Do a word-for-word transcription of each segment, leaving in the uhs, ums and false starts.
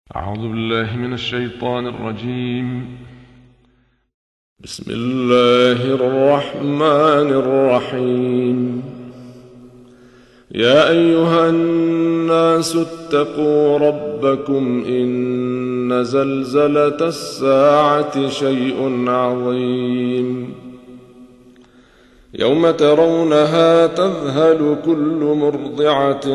أعوذ بالله من الشيطان الرجيم. بسم الله الرحمن الرحيم. يا أيها الناس اتقوا ربكم إن زلزلة الساعة شيء عظيم يوم ترونها تذهل كل مرضعة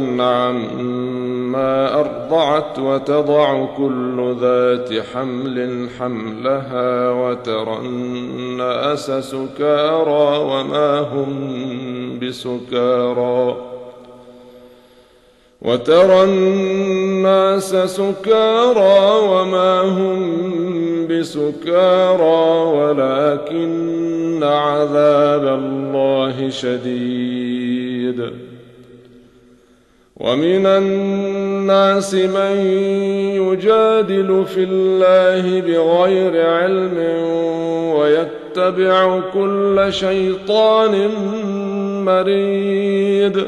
عما أرضعت وتضع كل ذات حمل حملها وترى الناس سكارى وما هم بسكارى وترى الناس سكارى وما هم بسكارى ولكن عذاب الله شديد. ومن الناس من يجادل في الله بغير علم ويتبع كل شيطان مريد.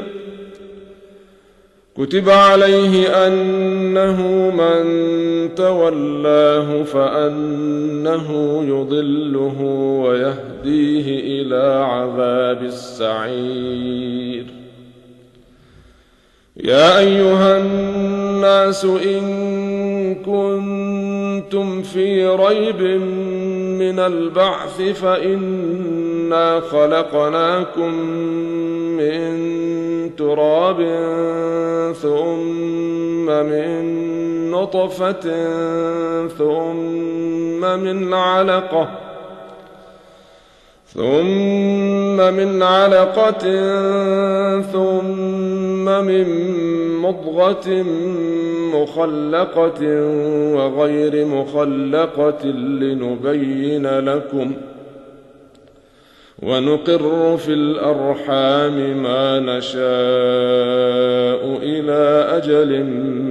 كتب عليه أنه من تولاه فأنه يضله ويهديه إلى عذاب السعير. يا أيها الناس إن كنتم في ريب من البعث فإنا خلقناكم من تراب ثم من نطفة ثم من علقة ثم من علقة ثم من مضغة مخلقة وغير مخلقة لنبين لكم ونقر في الأرحام ما نشاء إلى أجل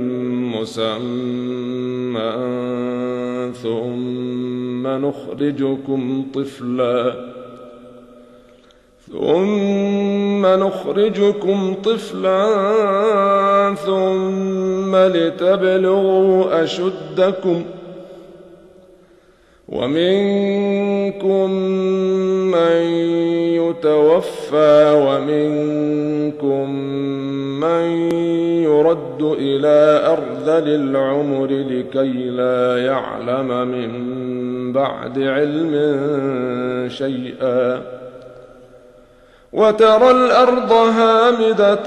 مسمى ثم نخرجكم طفلا ثم نخرجكم طفلا ثم لتبلغوا أشدكم ومنكم من يتوفى ومنكم من يرد إلى أرذل العمر لكي لا يعلم من بعد علم شيئا. وترى الأرض هامدة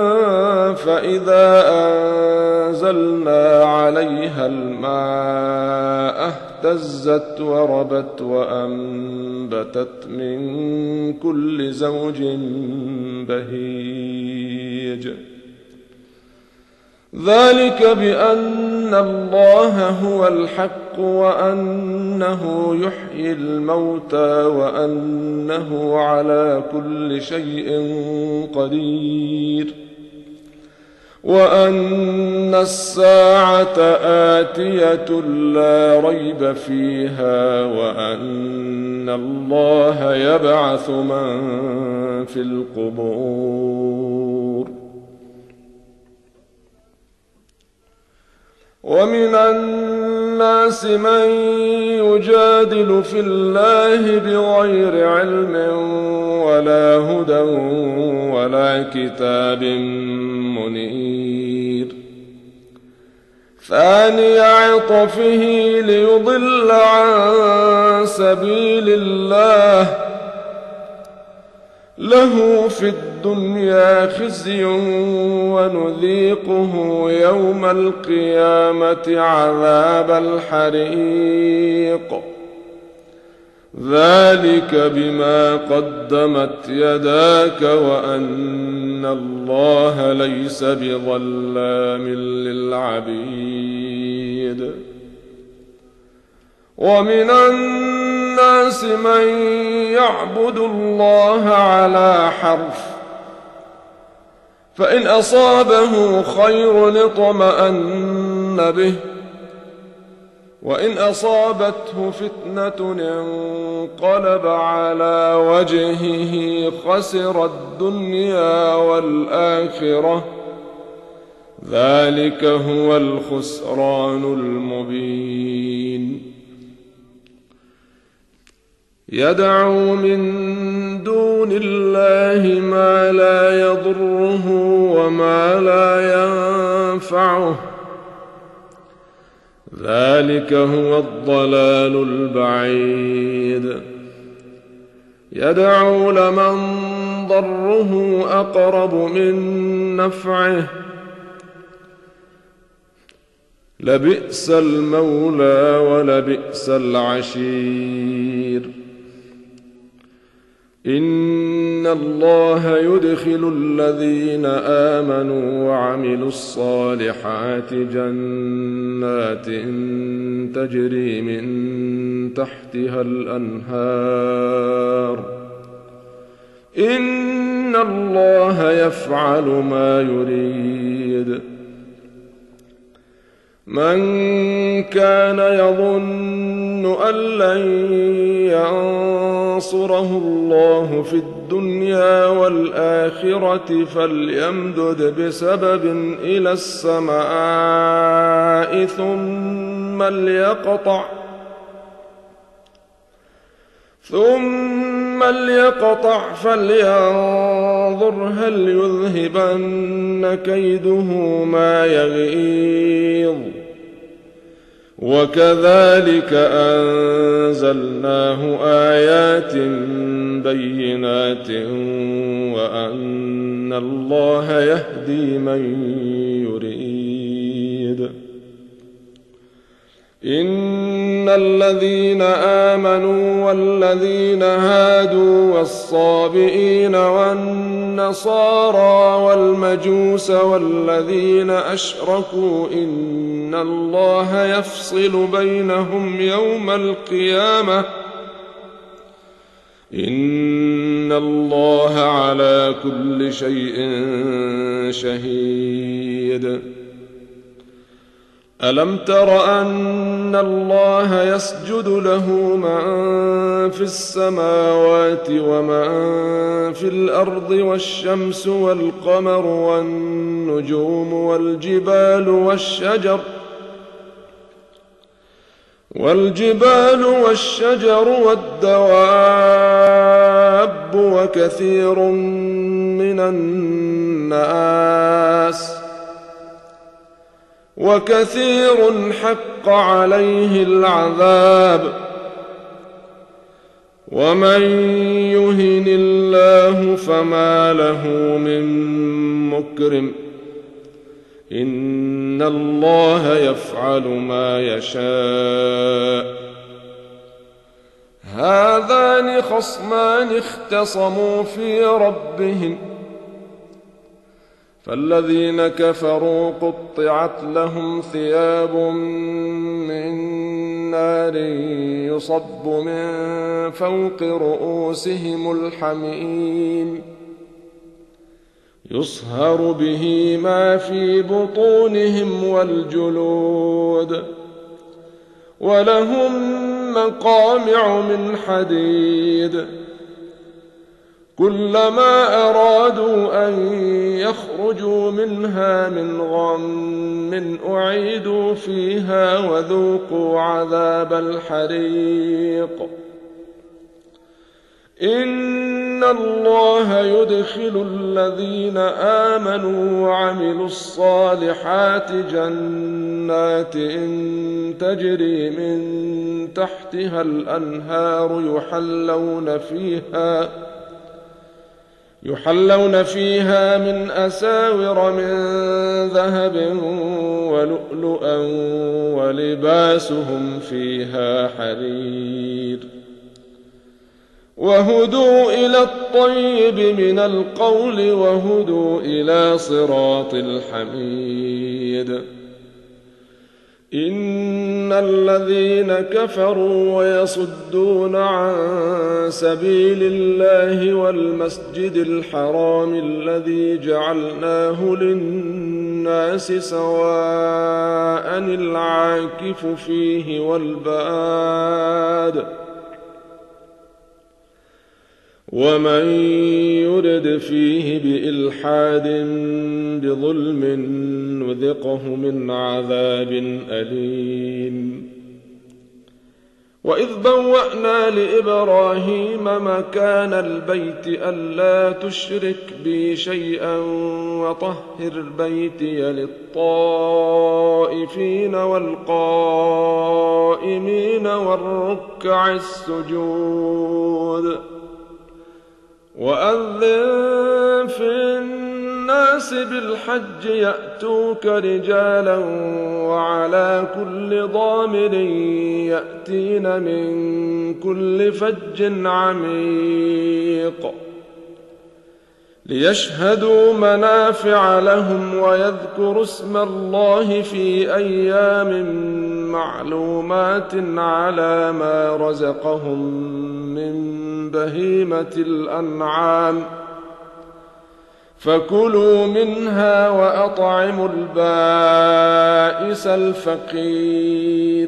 فإذا أنزلنا عليها الماء اهتزت وربت وأنبتت من كل زوج بهيج. ذلك بأن الله هو الحق وأنه يحيي الموتى وأنه على كل شيء قدير وأن الساعة آتية لا ريب فيها وأن الله يبعث من في القبور. ومن الناس من يجادل في الله بغير علم ولا هدى ولا كتاب منير. ثاني عطفه ليضل عن سبيل الله له في الدنيا خزي ونذيقه يوم القيامة عذاب الحريق. ذلك بما قدمت يداك وأن الله ليس بظلام للعبيد. ومن الناس من يعبد الله على حرف فإن أصابه خير اطمأن به وإن أصابته فتنة انقلب على وجهه خسر الدنيا والآخرة ذلك هو الخسران المبين. يدعو من دون الله ما لا يضره وما لا ينفعه، ذلك هو الضلال البعيد. يدعو لمن ضره أقرب من نفعه، لبئس المولى ولبئس العشير. إن الله يدخل الذين آمنوا وعملوا الصالحات جنات تجري من تحتها الأنهار، إن الله يفعل ما يريد. من كان يظن أن لن ينصره الله في الدنيا والآخرة فليمدد بسبب إلى السماء ثم ليقطع ثم ليقطع فلينظر هل يذهبن كيده ما يغيظ. وكذلك أنزلناه آيات بينات وأن الله يهدي من يريد. إن الذين آمنوا والذين هادوا والصابئين والنصارى والمجوس والذين أشركوا إن الله يفصل بينهم يوم القيامة، إن الله على كل شيء شهيد. ألم تر أن الله يسجد له من في السماوات ومن في الأرض والشمس والقمر والنجوم والجبال والشجر والجبال والشجر والدواب وكثير من الناس وكثير حق عليه العذاب. ومن يهن الله فما له من مكرم، إن الله يفعل ما يشاء. هذان خصمان اختصموا في ربهم، فالذين كفروا قطعت لهم ثياب من نار يصب من فوق رؤوسهم الحميم، يصهر به ما في بطونهم والجلود، ولهم مقامع من حديد، كلما أرادوا أن يخرجوا منها من غم أعيدوا فيها وذوقوا عذاب الحريق. إن الله يدخل الذين آمنوا وعملوا الصالحات جنات تجري من تحتها الأنهار يحلون فيها يحلون فيها من أساور من ذهب ولؤلؤا ولباسهم فيها حرير. وهدوا إلى الطيب من القول وهدوا إلى صراط الحميد. إن الذين كفروا ويصدون عن سبيل الله والمسجد الحرام الذي جعلناه للناس سواء العاكف فيه والباد ومن يرد فيه بإلحاد بظلم نذقه من عذاب أليم. وإذ بوأنا لإبراهيم مكان البيت ألا تشرك بي شيئا وطهر بيتي للطائفين والقائمين والركع السجود. وأذن في الناس بالحج يأتوك رجالا وعلى كل ضامر يأتين من كل فج عميق ليشهدوا منافع لهم ويذكروا اسم الله في أيام معلومات على ما رزقهم من بهيمة الأنعام فكلوا منها وأطعموا البائس الفقير.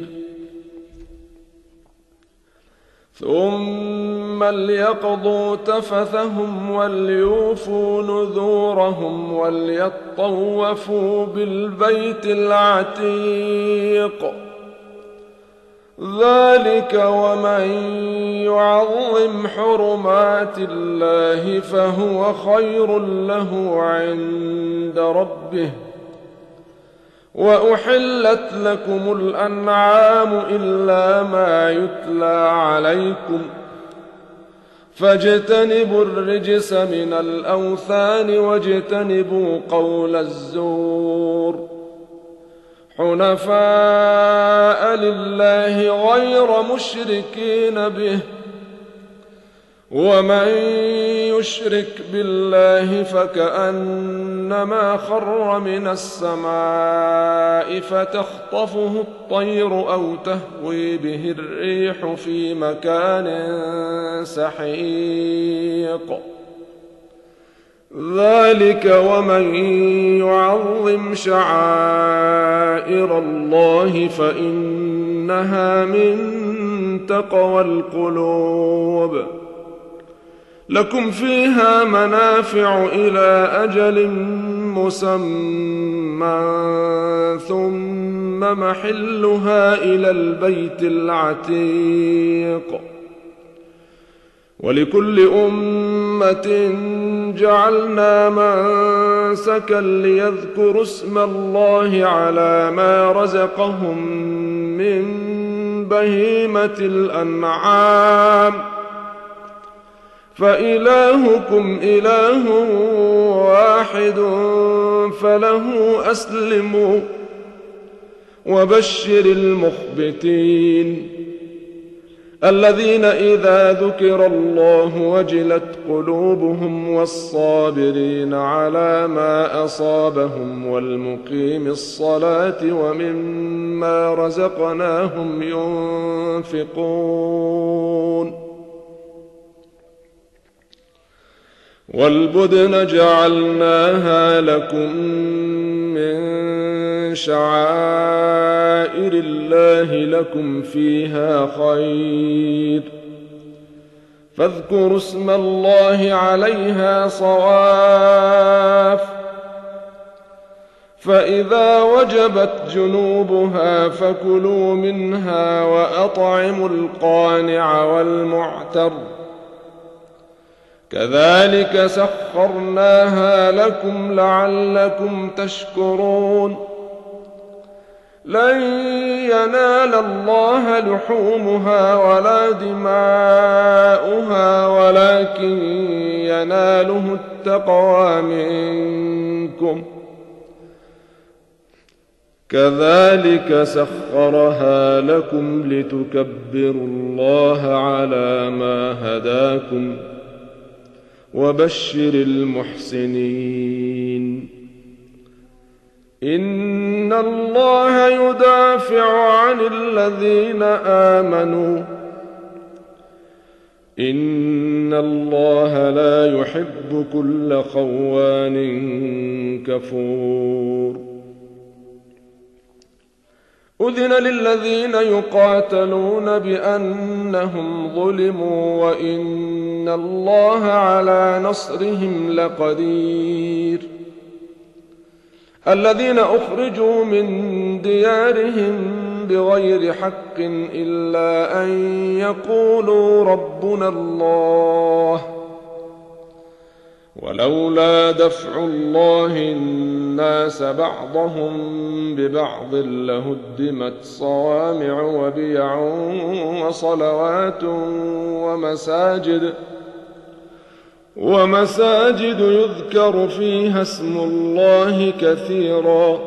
ثم ليقضوا تفثهم وليوفوا نذورهم وليطوفوا بالبيت العتيق. ذلك ومن يعظم حرمات الله فهو خير له عند ربه. وأحلت لكم الأنعام إلا ما يتلى عليكم فاجتنبوا الرجس من الأوثان واجتنبوا قول الزور حنفاء لله غير مشركين به. ومن يشرك بالله فكأنما خر من السماء فتخطفه الطير أو تهوي به الريح في مكان سحيق. ذلك ومن يعظم شعائر الله فإنها من تقوى القلوب. لكم فيها منافع إلى أجل مسمى ثم محلها إلى البيت العتيق. ولكل أمة جعلنا منسكا ليذكروا اسم الله على ما رزقهم من بهيمة الأنعام فإلهكم إله واحد فله أسلموا. وبشر المخبتين الذين إذا ذكر الله وجلت قلوبهم والصابرين على ما أصابهم والمقيم الصلاة ومما رزقناهم ينفقون. والبدن جعلناها لكم من شعائر الله لكم فيها خير فاذكروا اسم الله عليها صواف. فإذا وجبت جنوبها فكلوا منها وأطعموا القانع والمعتر كذلك سخرناها لكم لعلكم تشكرون. لن ينال الله لحومها ولا دماؤها ولكن يناله التقوى منكم. كذلك سخرها لكم لتكبروا الله على ما هداكم وبشر المحسنين. إن الله يدافع عن الذين آمنوا إن الله لا يحب كل خوان كفور. أذن للذين يقاتلون بأنهم ظلموا وإن الله على نصرهم لقدير الذين أخرجوا من ديارهم بغير حق إلا أن يقولوا ربنا الله ولولا دفع الله الناس بعضهم ببعض لهدمت صوامع وبيع وصلوات ومساجد ومساجد يذكر فيها اسم الله كثيرا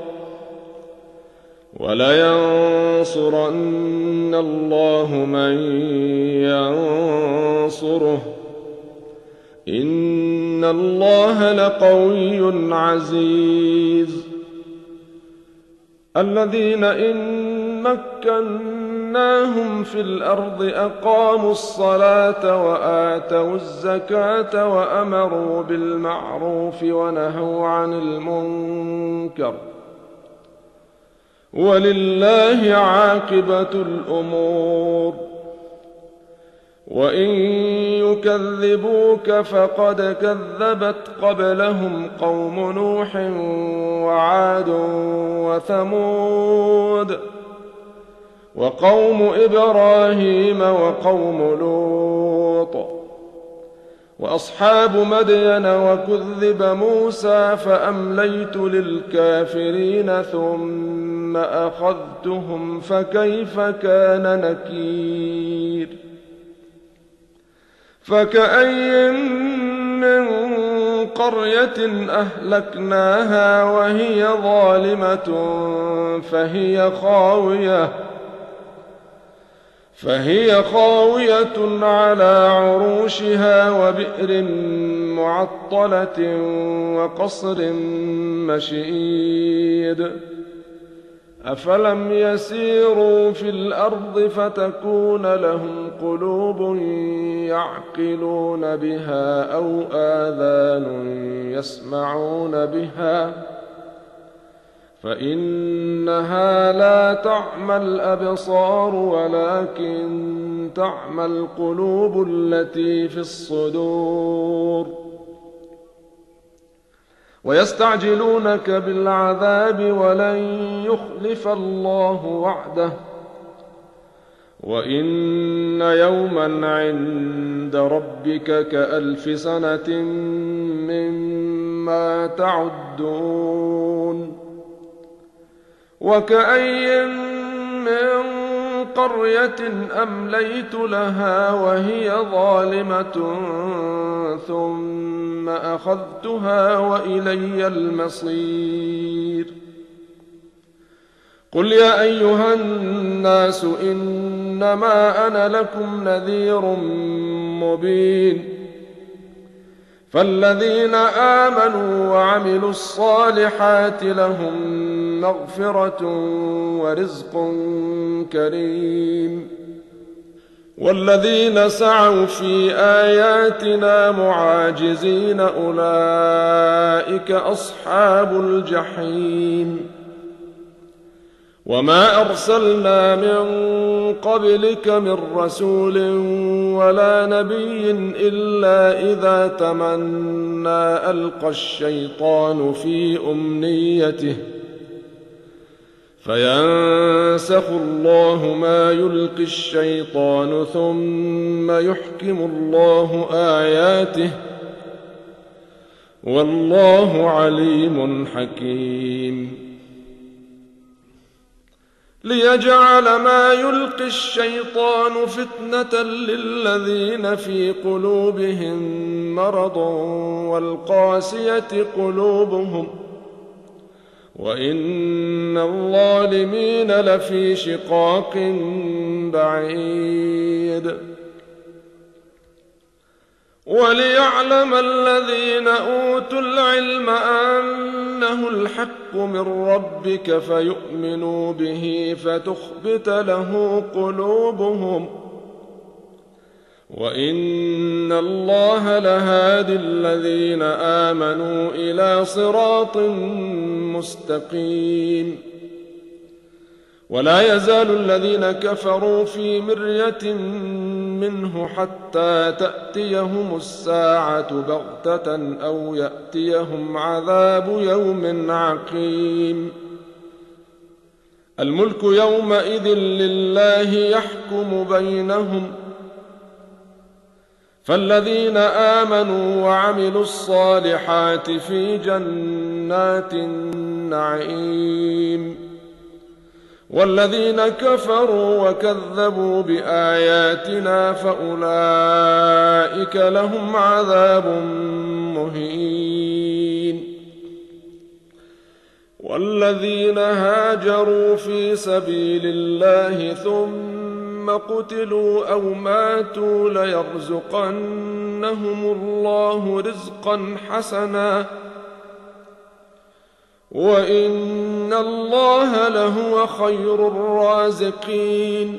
ولينصرن الله من ينصره إن الله لقوي عزيز الذين إن مكناهم في الأرض أقاموا الصلاة وآتوا الزكاة وأمروا بالمعروف ونهوا عن المنكر ولله عاقبة الأمور وإن يكذبوك فقد كذبت قبلهم قوم نوح وعاد وثمود وقوم إبراهيم وقوم لوط وأصحاب مدين وكذب موسى فأمليت للكافرين ثم أخذتهم فكيف كان نكير فكأي من قرية أهلكناها وهي ظالمة فهي خاوية فهي خاوية على عروشها وبئر معطلة وقصر مشيد أفلم يسيروا في الأرض فتكون لهم قلوب يعقلون بها أو آذان يسمعون بها فإنها لا تعمى الأبصار ولكن تعمى القلوب التي في الصدور ويستعجلونك بالعذاب ولن يخلف الله وعده وإن يوما عند ربك كألف سنة مما تعدون وكأي من قرية أمليت لها وهي ظالمة ثم أخذتها وإلي المصير قل يا أيها الناس إنما أنا لكم نذير مبين فالذين آمنوا وعملوا الصالحات لهم مغفرة ورزق كريم والذين سعوا في آياتنا معاجزين أولئك أصحاب الجحيم وما أرسلنا من قبلك من رسول ولا نبي إلا إذا تمنى ألقى الشيطان في أمنيته فينسخ الله ما يلقي الشيطان ثم يحكم الله آياته والله عليم حكيم ليجعل ما يلقي الشيطان فتنة للذين في قلوبهم مرض والقاسية قلوبهم وإن الظالمين لفي شقاق بعيد وليعلم الذين أوتوا العلم أنه الحق من ربك فيؤمنوا به فتخبت له قلوبهم وإن الله لهادي الذين آمنوا إلى صراط مستقيم ولا يزال الذين كفروا في مرية منه حتى تأتيهم الساعة بغتة أو يأتيهم عذاب يوم عقيم. الملك يومئذ لله يحكم بينهم، فالذين آمنوا وعملوا الصالحات في جنات النعيم، والذين كفروا وكذبوا بآياتنا فأولئك لهم عذاب مهين. والذين هاجروا في سبيل الله ثم قتلوا أو ماتوا ليرزقنهم الله رزقا حسنا وإن الله لهو خير الرازقين.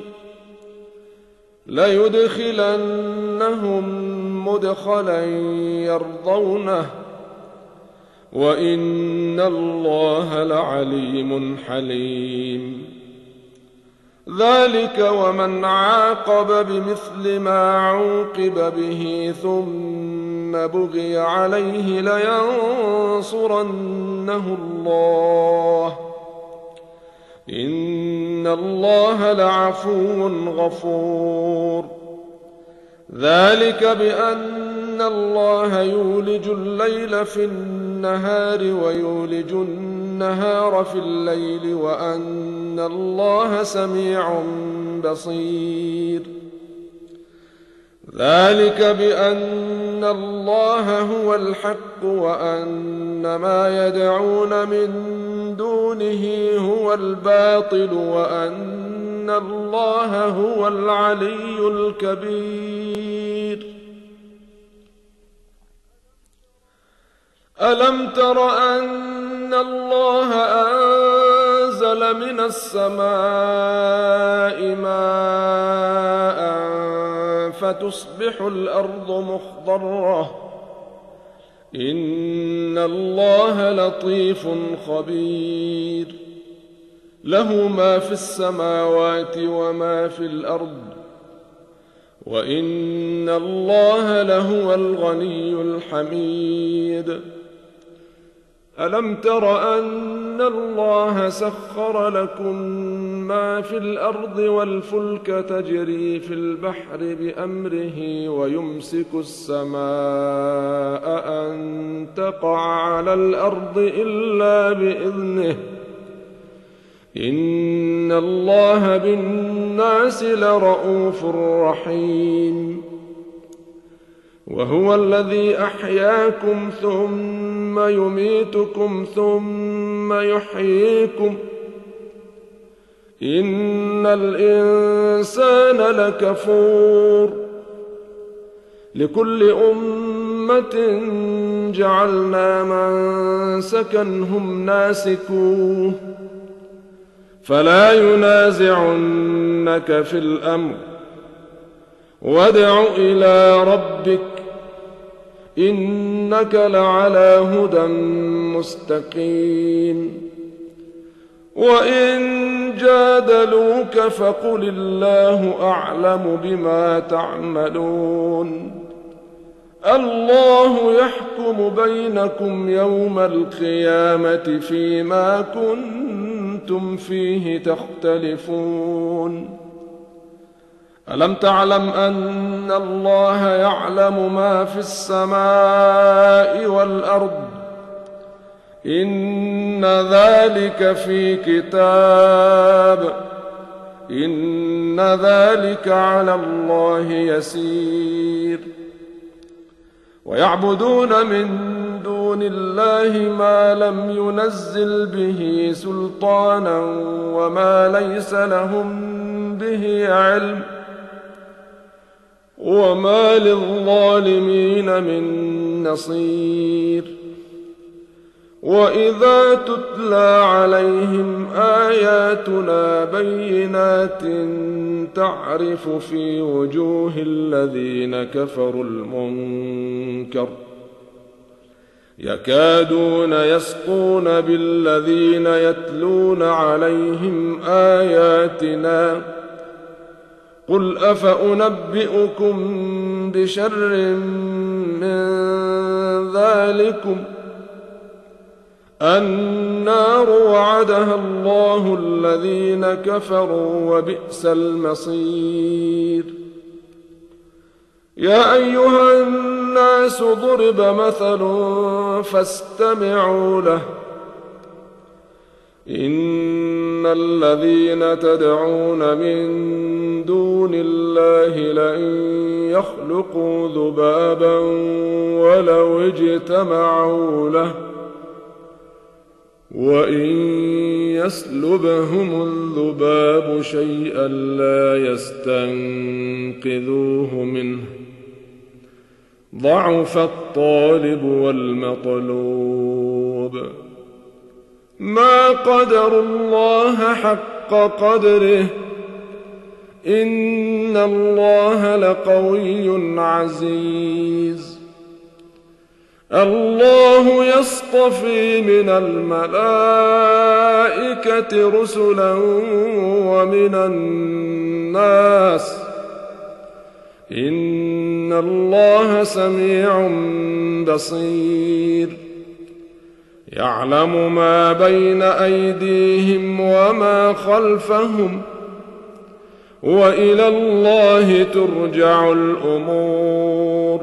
ليدخلنهم مدخلا يرضونه وإن الله لعليم حليم. ذلك ومن عاقب بمثل ما عوقب به ثم بغي عليه لينصرنه الله إن الله لعفو غفور. ذلك بأن الله يولج الليل في النهار ويولج النهار في الليل وأن الله سميع بصير. ذلك بأن الله هو الحق وأن ما يدعون من دونه هو الباطل وأن الله هو العلي الكبير. ألم تر أن الله أنزل من السماء ماء فتصبح الأرض مخضرة إن الله لطيف خبير. له ما في السماوات وما في الأرض وإن الله لهو الغني الحميد. ألم تر أن الله سخر لكم ما في الأرض والفلك تجري في البحر بأمره ويمسك السماء أن تقع على الأرض إلا بإذنه إن الله بالناس لرءوف رحيم. وهو الذي أحياكم ثم يميتكم ثم يحييكم إن الإنسان لكفور. لكل أمة جعلنا منسكا هم ناسكوه فلا ينازعنك في الأمر وادع إلى ربك إنك لعلى هدى مستقيم. وإن جادلوك فقل الله أعلم بما تعملون الله يحكم بينكم يوم القيامة فيما كنتم فيه تختلفون. ألم تعلم أن الله يعلم ما في السماء والأرض إن ذلك في كتاب إن ذلك على الله يسير. ويعبدون من دون الله ما لم ينزل به سلطانا وما ليس لهم به علم وما للظالمين من نصير. وإذا تتلى عليهم آياتنا بينات تعرف في وجوه الذين كفروا المنكر يكادون يسقون بالذين يتلون عليهم آياتنا قل أفأنبئكم بشر من ذلكم النار وعدها الله الذين كفروا وبئس المصير. يا أيها الناس ضرب مثل فاستمعوا له إن الذين تدعون من دون الله لن يخلقوا ذبابا ولو اجتمعوا له وإن يسلبهم الذباب شيئا لا يستنقذوه منه ضعف الطالب والمطلوب. ما قدروا الله حق قدره إن الله لقوي عزيز. الله يصطفي من الملائكة رسلا ومن الناس إن الله سميع بصير. يعلم ما بين أيديهم وما خلفهم وإلى الله ترجع الأمور.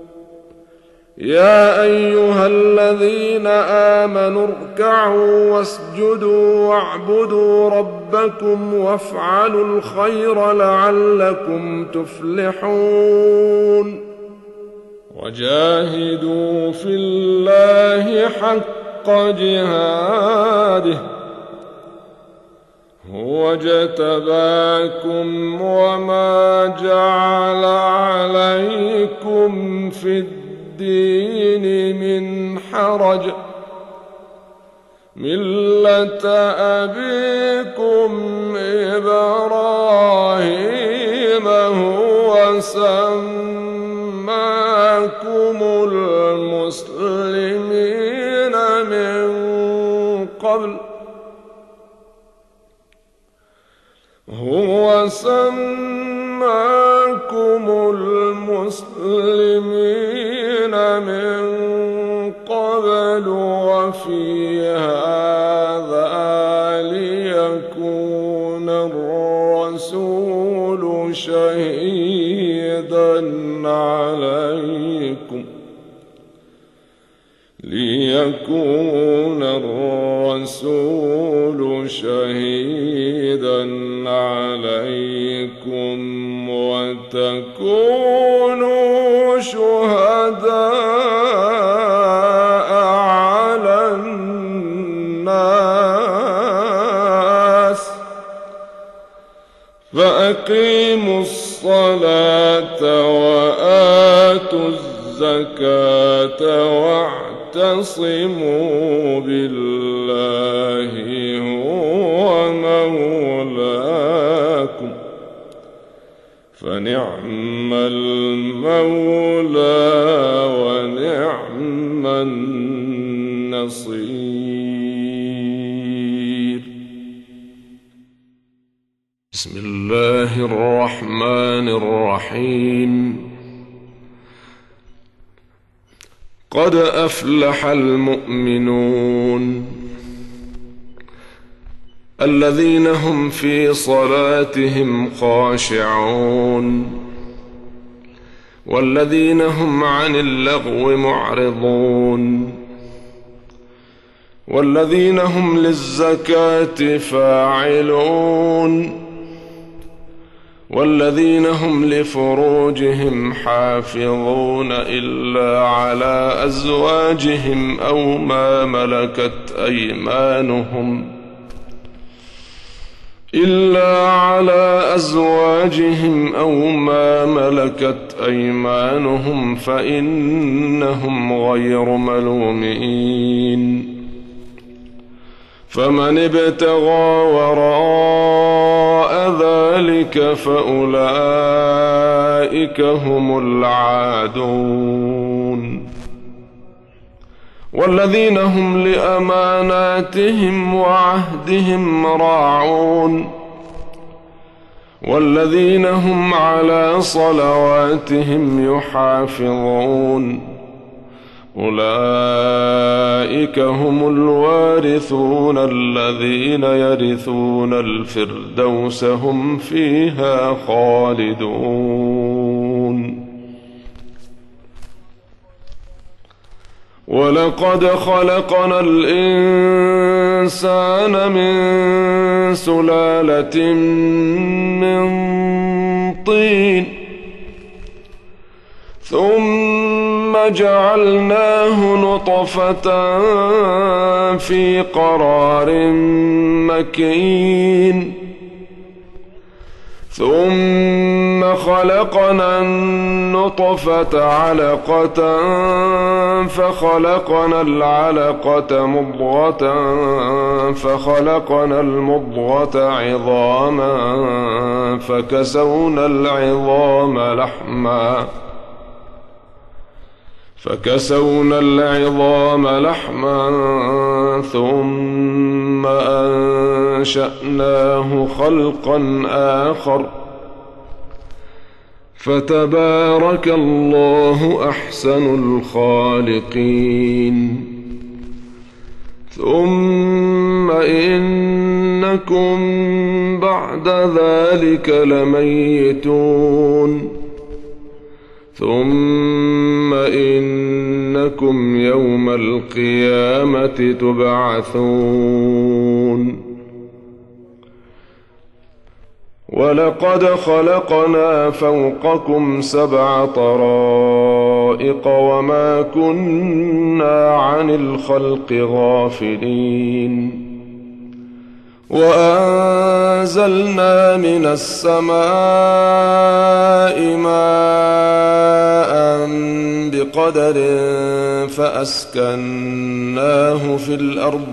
يا أيها الذين آمنوا اركعوا واسجدوا واعبدوا ربكم وافعلوا الخير لعلكم تفلحون. وجاهدوا في الله حق جهاده هو اجتباكم وما جعل عليكم في الدين من حرج ملة أبيكم إبراهيم هو سماكم المسلمين من قبل هو سماكم المسلمين من قبل وفي هذا ليكون الرسول شهيدا عليكم ليكون الرسول شهيدا عليكم وتكونوا شهداء على الناس فأقيموا الصلاة وآتوا الزكاة واعتصموا بالله هو مولاكم فنعم المولى ونعم النصير. بسم الله الرحمن الرحيم. قد أفلح المؤمنون الذين هم في صلاتهم خاشعون والذين هم عن اللغو معرضون والذين هم للزكاة فاعلون والذين هم لفروجهم حافظون إلا على أزواجهم أو ما ملكت أيمانهم إلا على أزواجهم أو ما ملكت أيمانهم فإنهم غير ملومين. فمن ابتغى وراء ذلك فأولئك هم العادون. والذين هم لأماناتهم وعهدهم راعون والذين هم على صلواتهم يحافظون أولئك هم الوارثون الذين يرثون الفردوس هم فيها خالدون. ولقد خلقنا الإنسان من سلالة من طين ثم جعلناه نطفة في قرار مكين ثم خلقنا النطفة علقة فخلقنا العلقة مضغة فخلقنا المضغة عظاما فكسونا العظام لحما فكسونا العظام لحما ثم أنشأناه خلقا آخر فتبارك الله أحسن الخالقين. ثم إنكم بعد ذلك لميتون ثم إنكم يوم القيامة تبعثون. ولقد خلقنا فوقكم سبع طرائق وما كنا عن الخلق غافلين. وأنزلنا من السماء ماء بقدر فأسكناه في الأرض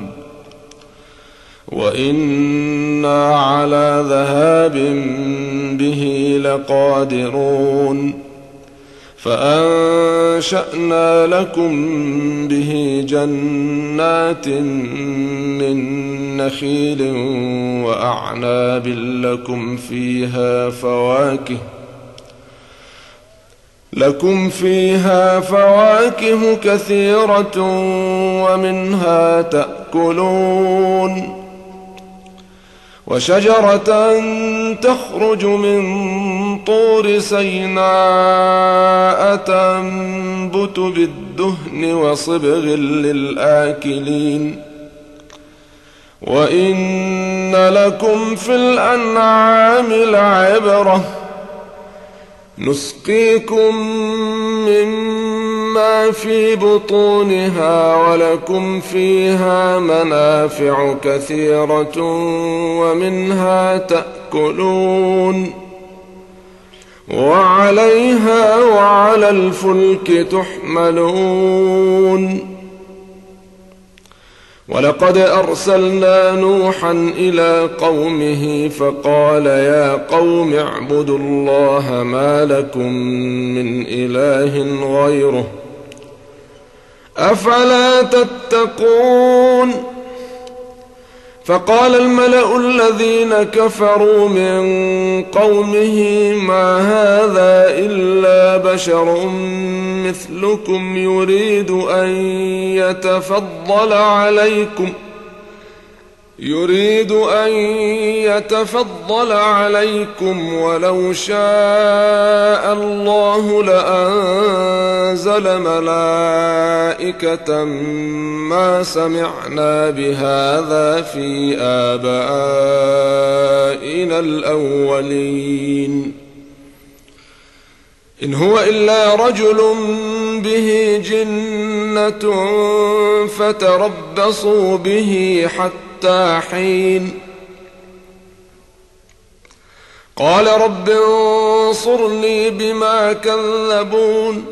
وإنا على ذهاب به لقادرون. فأنشأنا لكم به جنات من نخيل وأعناب لكم فيها فواكه لكم فيها فواكه كثيرة ومنها تأكلون. وشجرة تخرج من طور سيناء تنبت بالدهن وصبغ للآكلين. وإن لكم في الأنعام لعبرة نسقيكم مما في بطونها ولكم فيها منافع كثيرة ومنها تأكلون وعليها وعلى الفلك تحملون. ولقد أرسلنا نوحا إلى قومه فقال يا قوم اعبدوا الله ما لكم من إله غيره أفلا تتقون. فقال الملأ الذين كفروا من قومه ما هذا إلا بشر مثلكم يريد أن يتفضل عليكم يريد أن يتفضل عليكم ولو شاء الله لأنزل ملائكة ما سمعنا بهذا في آبائنا الأولين إن هو إلا رجل به جنة فتربصوا به حتى حين. قال رب انصرني بما كذبون.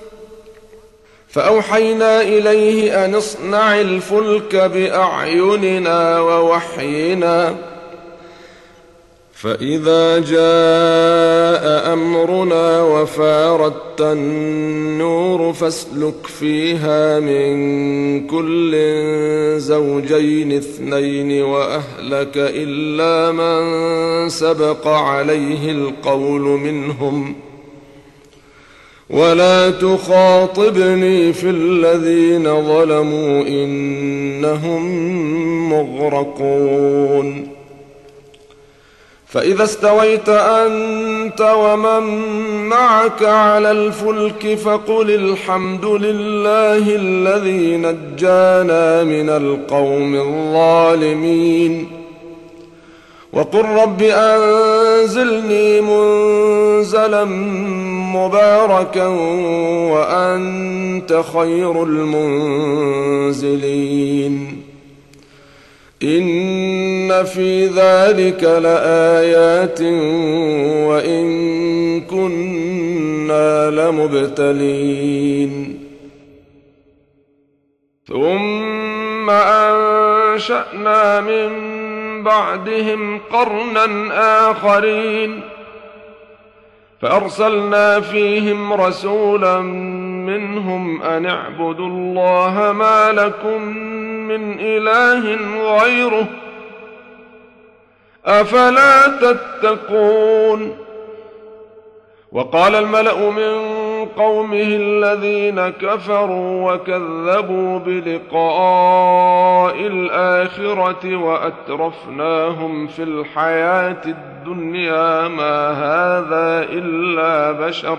فأوحينا إليه أن اصنع الفلك بأعيننا ووحينا فإذا جاء أمرنا وفارت النور فاسلك فيها من كل زوجين اثنين وأهلك إلا من سبق عليه القول منهم ولا تخاطبني في الذين ظلموا إنهم مغرقون. فإذا استويت أنت ومن معك على الفلك فقل الحمد لله الذي نجانا من القوم الظالمين وقل رب أنزلني منزلا مباركا وأنت خير المنزلين. إن في ذلك لآيات وإن كنا لمبتلين. ثم أنشأنا من بعدهم قرنا آخرين فأرسلنا فيهم رسولا منهم أن اعبدوا الله ما لكم من إله غيره أفلا تتقون. وقال الملأ من قومه الذين كفروا وكذبوا بلقاء الآخرة وأترفناهم في الحياة الدنيا ما هذا إلا بشر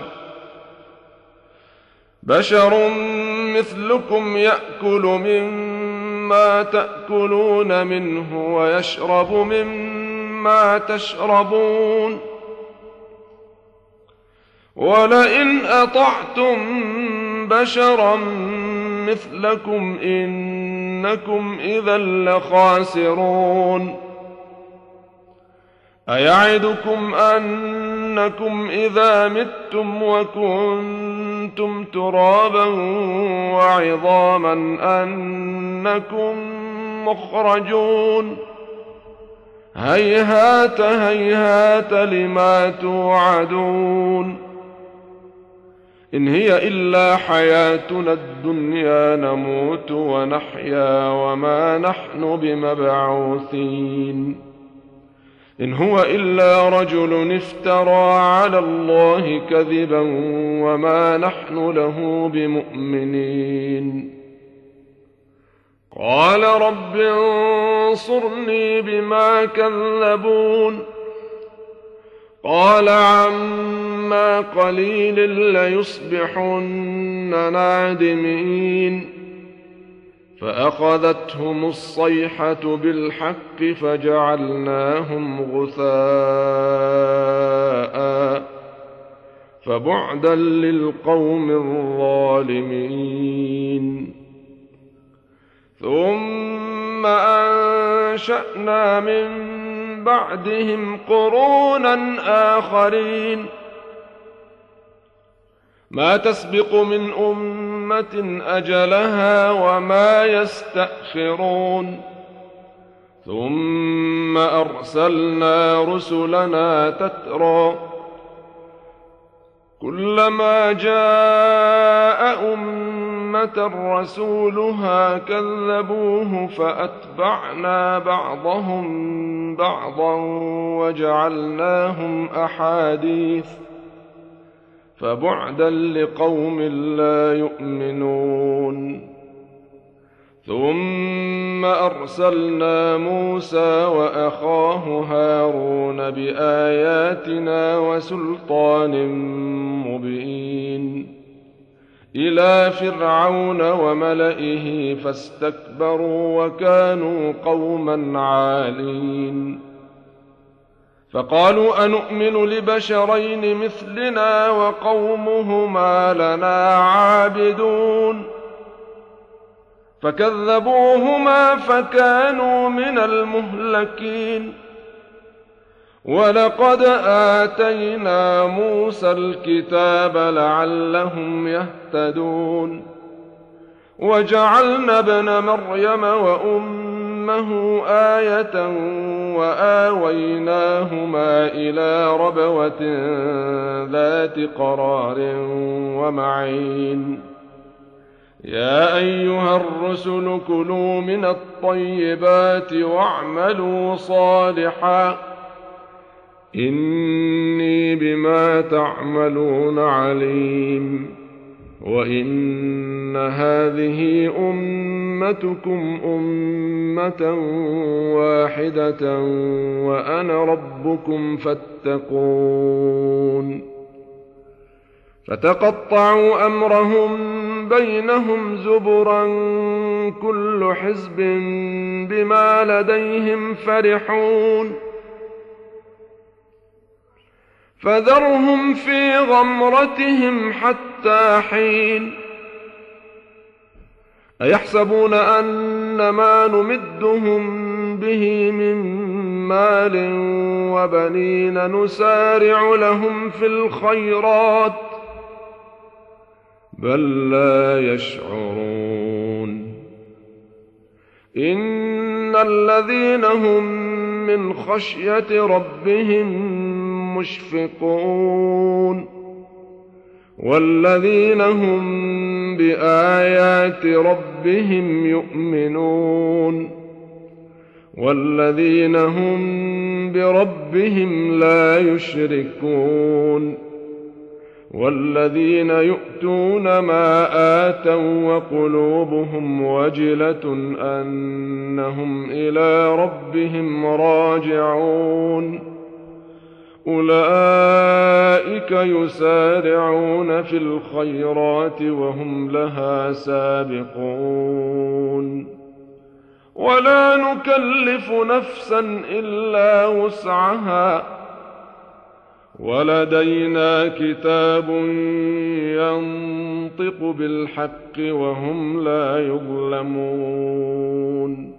بشر مثلكم يأكل مما تأكلون منه ويشرب مما تشربون ولئن أطعتم بشرا مثلكم إنكم إذا لخاسرون. أيعدكم أنكم إذا متم وكنتم ترابا وعظاما أنكم مخرجون هيهات هيهات لما توعدون. إن هي إلا حياتنا الدنيا نموت ونحيا وما نحن بمبعوثين. إن هو إلا رجل افترى على الله كذبا وما نحن له بمؤمنين. قال رب انصرني بما كذبون قال عما قليل ليصبحن نادمين فأخذتهم الصيحة بالحق فجعلناهم غثاء فبعدا للقوم الظالمين. ثم أنشأنا من بعدهم قرونا آخرين ما تسبق من أمة أجلها وما يستأخرون. ثم أرسلنا رسلنا تترى كلما جاء أمة رسولها كذبوه فأتبعنا بعضهم بعضا وجعلناهم أحاديث فبعدا لقوم لا يؤمنون. ثم أرسلنا موسى وأخاه هارون بآياتنا وسلطان مبين إلى فرعون وملئه فاستكبروا وكانوا قوما عالين. فقالوا أنؤمن لبشرين مثلنا وقومهما لنا عابدون فكذبوهما فكانوا من المهلكين. ولقد آتينا موسى الكتاب لعلهم يهتدون وجعلنا ابن مريم وأمه آية وآويناهما إلى ربوة ذات قرار ومعين يا أيها الرسل كلوا من الطيبات واعملوا صالحا إني بما تعملون عليم وإن هذه أمتكم أمة واحدة وأنا ربكم فاتقون فتقطعوا أمرهم بينهم زبرا كل حزب بما لديهم فرحون فذرهم في غمرتهم حتى حين أيحسبون أن ما نمدهم به من مال وبنين نسارع لهم في الخيرات بل لا يشعرون إن الذين هم من خشية ربهم مشفقون والذين هم بآيات ربهم يؤمنون والذين هم بربهم لا يشركون والذين يؤتون ما آتوا وقلوبهم وجلة أنهم إلى ربهم راجعون أولئك يسارعون في الخيرات وهم لها سابقون ولا نكلف نفسا إلا وسعها ولدينا كتاب ينطق بالحق وهم لا يظلمون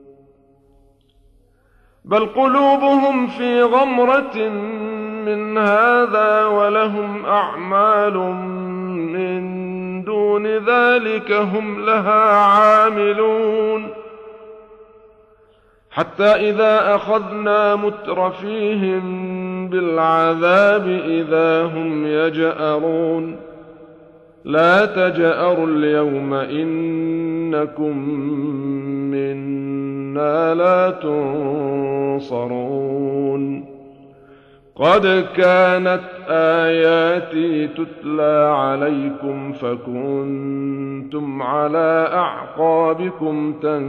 بل قلوبهم في غمرة من هذا ولهم أعمال من دون ذلك هم لها عاملون حتى إذا أخذنا مترفيهم بالعذاب إذا هم يجأرون لا تجأروا اليوم إنكم منا لا تنصرون قد كانت آياتي تتلى عليكم فكنتم على أعقابكم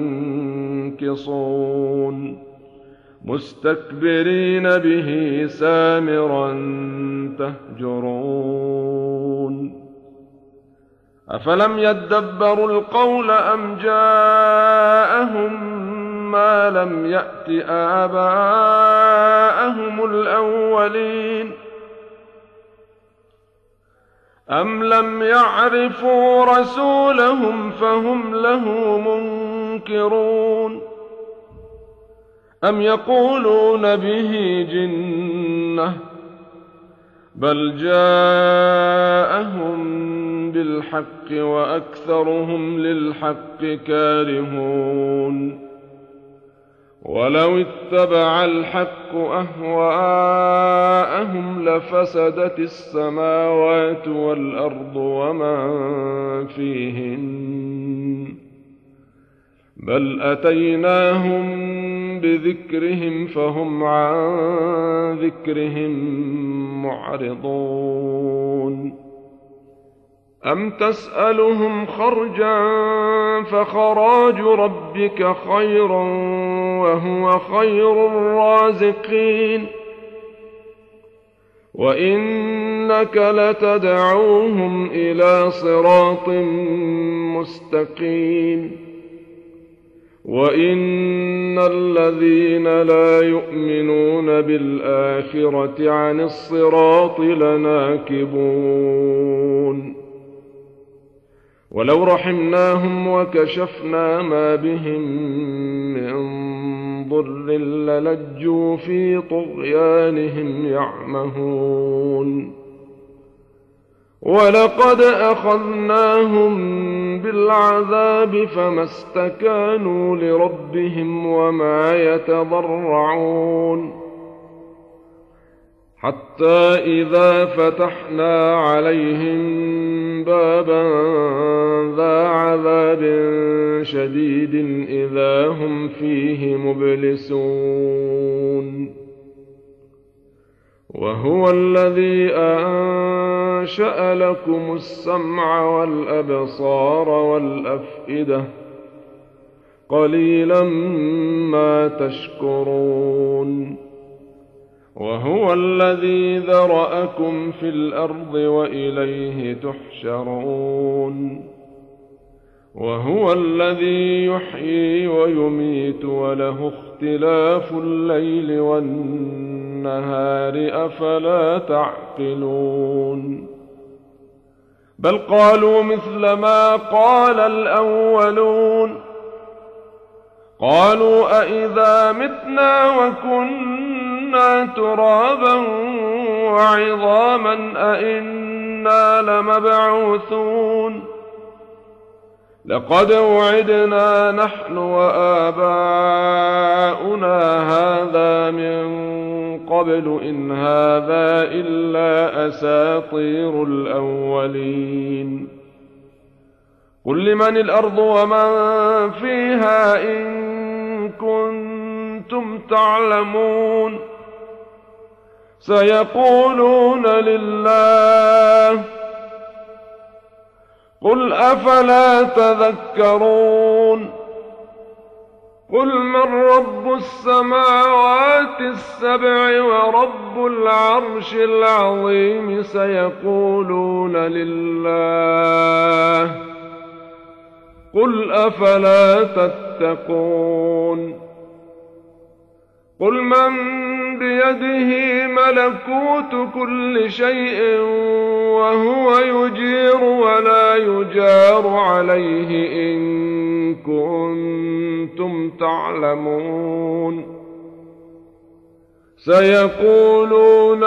تنكصون مستكبرين به سامرا تهجرون أفلم يدبروا القول أم جاءهم ما لم يأت آباءهم الأولين أم لم يعرفوا رسولهم فهم له منكرون أم يقولون به جنة بل جاءهم بالحق وأكثرهم للحق كارهون ولو اتبع الحق أهواءهم لفسدت السماوات والأرض ومن فيهن بل أتيناهم بذكرهم فهم عن ذكرهم معرضون أم تسألهم خرجا فخراج ربك خير وهو خير الرازقين وإنك لتدعوهم إلى صراط مستقيم وإن الذين لا يؤمنون بالآخرة عن الصراط لناكبون ولو رحمناهم وكشفنا ما بهم من ضر للجوا في طغيانهم يعمهون ولقد أخذناهم بالعذاب فما استكانوا لربهم وما يتضرعون حتى إذا فتحنا عليهم بابا ذا عذاب شديد إذا هم فيه مبلسون وهو الذي أنشأ لكم السمع والأبصار والأفئدة قليلا ما تشكرون وهو الذي ذرأكم في الأرض وإليه تحشرون وهو الذي يحيي ويميت وله اختلاف الليل والنهار أفلا تعقلون بل قالوا مثل ما قال الأولون قالوا أإذا متنا وكنا ترابا وعظاما أإنا لمبعوثون لقد وعدنا نحن وآباؤنا هذا من قبل إن هذا إلا أساطير الأولين قل لمن الأرض ومن فيها إن كنتم تعلمون سيقولون لله قل أفلا تذكرون قل من رب السماوات السبع ورب العرش العظيم سيقولون لله قل أفلا تتقون قل من بيده ملكوت كل شيء وهو يجير ولا يجار عليه إن كنتم تعلمون سيقولون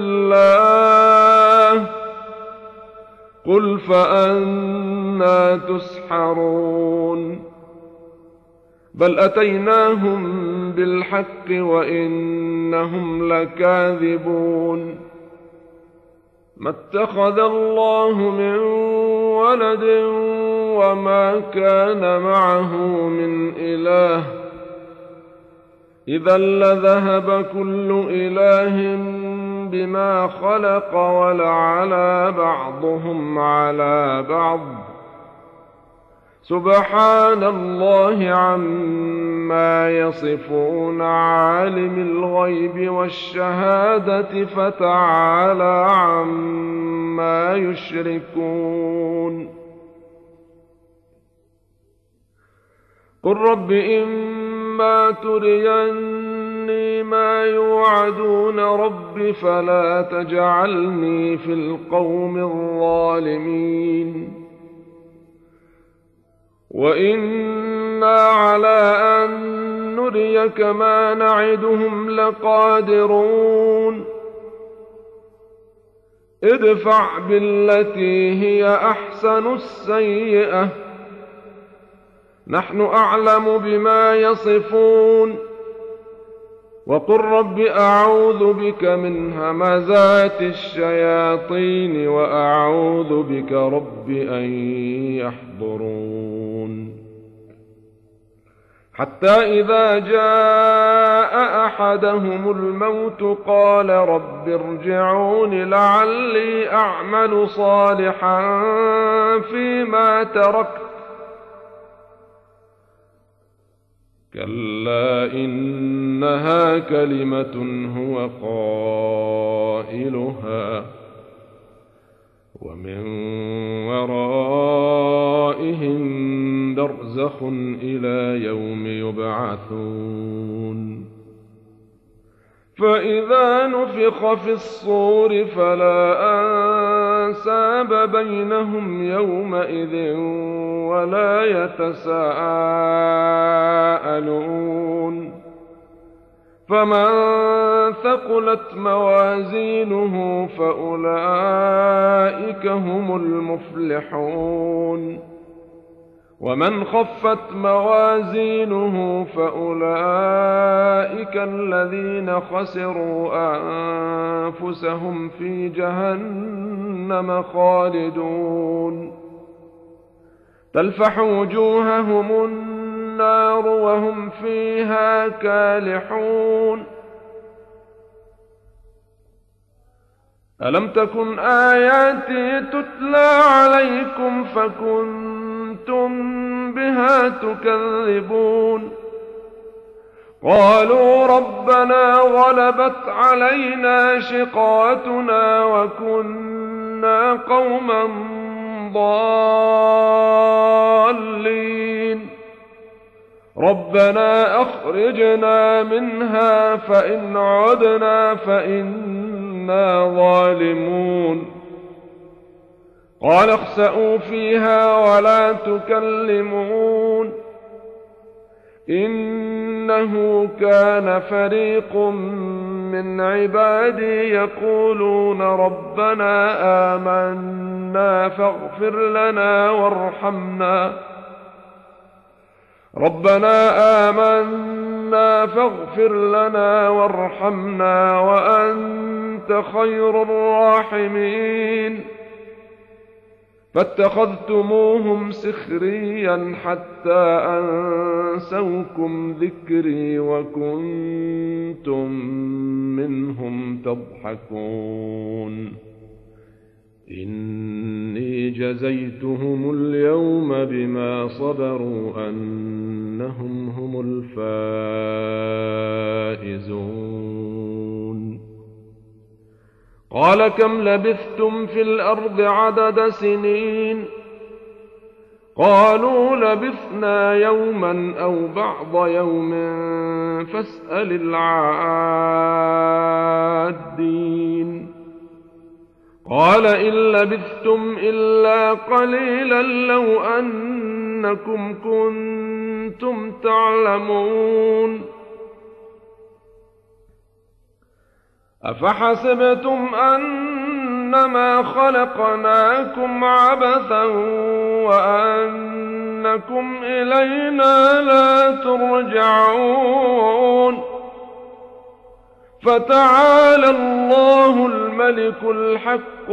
لله قل فأنى تسحرون بل أتيناهم بالحق وإنهم لكاذبون ما اتخذ الله من ولد وما كان معه من إله إذا لذهب كل إله بما خلق ولعلى بعضهم على بعض سبحان الله عما يصفون عالم الغيب والشهادة فتعالى عما يشركون قل رب إما تريني ما يوعدون رب فلا تجعلني في القوم الظالمين وإنا على أن نريك ما نعدهم لقادرون ادفع بالتي هي أحسن السيئة نحن أعلم بما يصفون وقل رب أعوذ بك من همزات الشياطين وأعوذ بك رب أن يحضرون حتى إذا جاء أحدهم الموت قال رب ارجعون لعلي أعمل صالحا فيما تركت كلا إنها كلمة هو قائلها ومن ورائهم برزخ إلى يوم يبعثون فإذا نفخ في الصور فلا أنساب بينهم يومئذ ولا يتساءلون فمن ثقلت موازينه فأولئك هم المفلحون ومن خفت موازينه فأولئك الذين خسروا أنفسهم في جهنم خالدون تلفح وجوههم النار وهم فيها كالحون ألم تكن آياتي تتلى عليكم فكنتم بها تكذبون قالوا ربنا غلبت علينا شقوتنا وكنا قوما ضالين ربنا أخرجنا منها فإن عدنا فإنا ظالمون قال اخسئوا فيها ولا تكلمون إنه كان فريق من عبادي يقولون ربنا آمنا فاغفر لنا وارحمنا ربنا آمنا فاغفر لنا وارحمنا وأنت خير الراحمين فاتخذتموهم سخريا حتى أنسوكم ذكري وكنتم منهم تضحكون إني جزيتهم اليوم بما صبروا أنهم هم الفائزون قال كم لبثتم في الأرض عدد سنين قالوا لبثنا يوما أو بعض يوم فاسأل العادين قال إن لبثتم إلا قليلا لو أنكم كنتم تعلمون أفحسبتم أنما خلقناكم عبثا وأنكم إلينا لا ترجعون فتعالى الله الملك الحق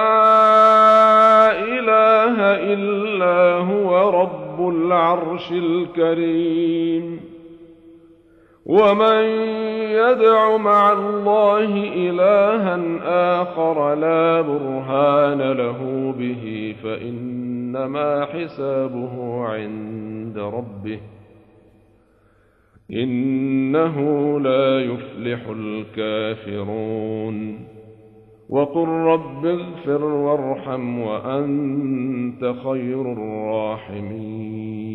لا إله إلا هو رب العرش الكريم ومن يدع مع الله إلها آخر لا برهان له به فإنما حسابه عند ربه إنه لا يفلح الكافرون وقل رب اغفر وارحم وأنت خير الراحمين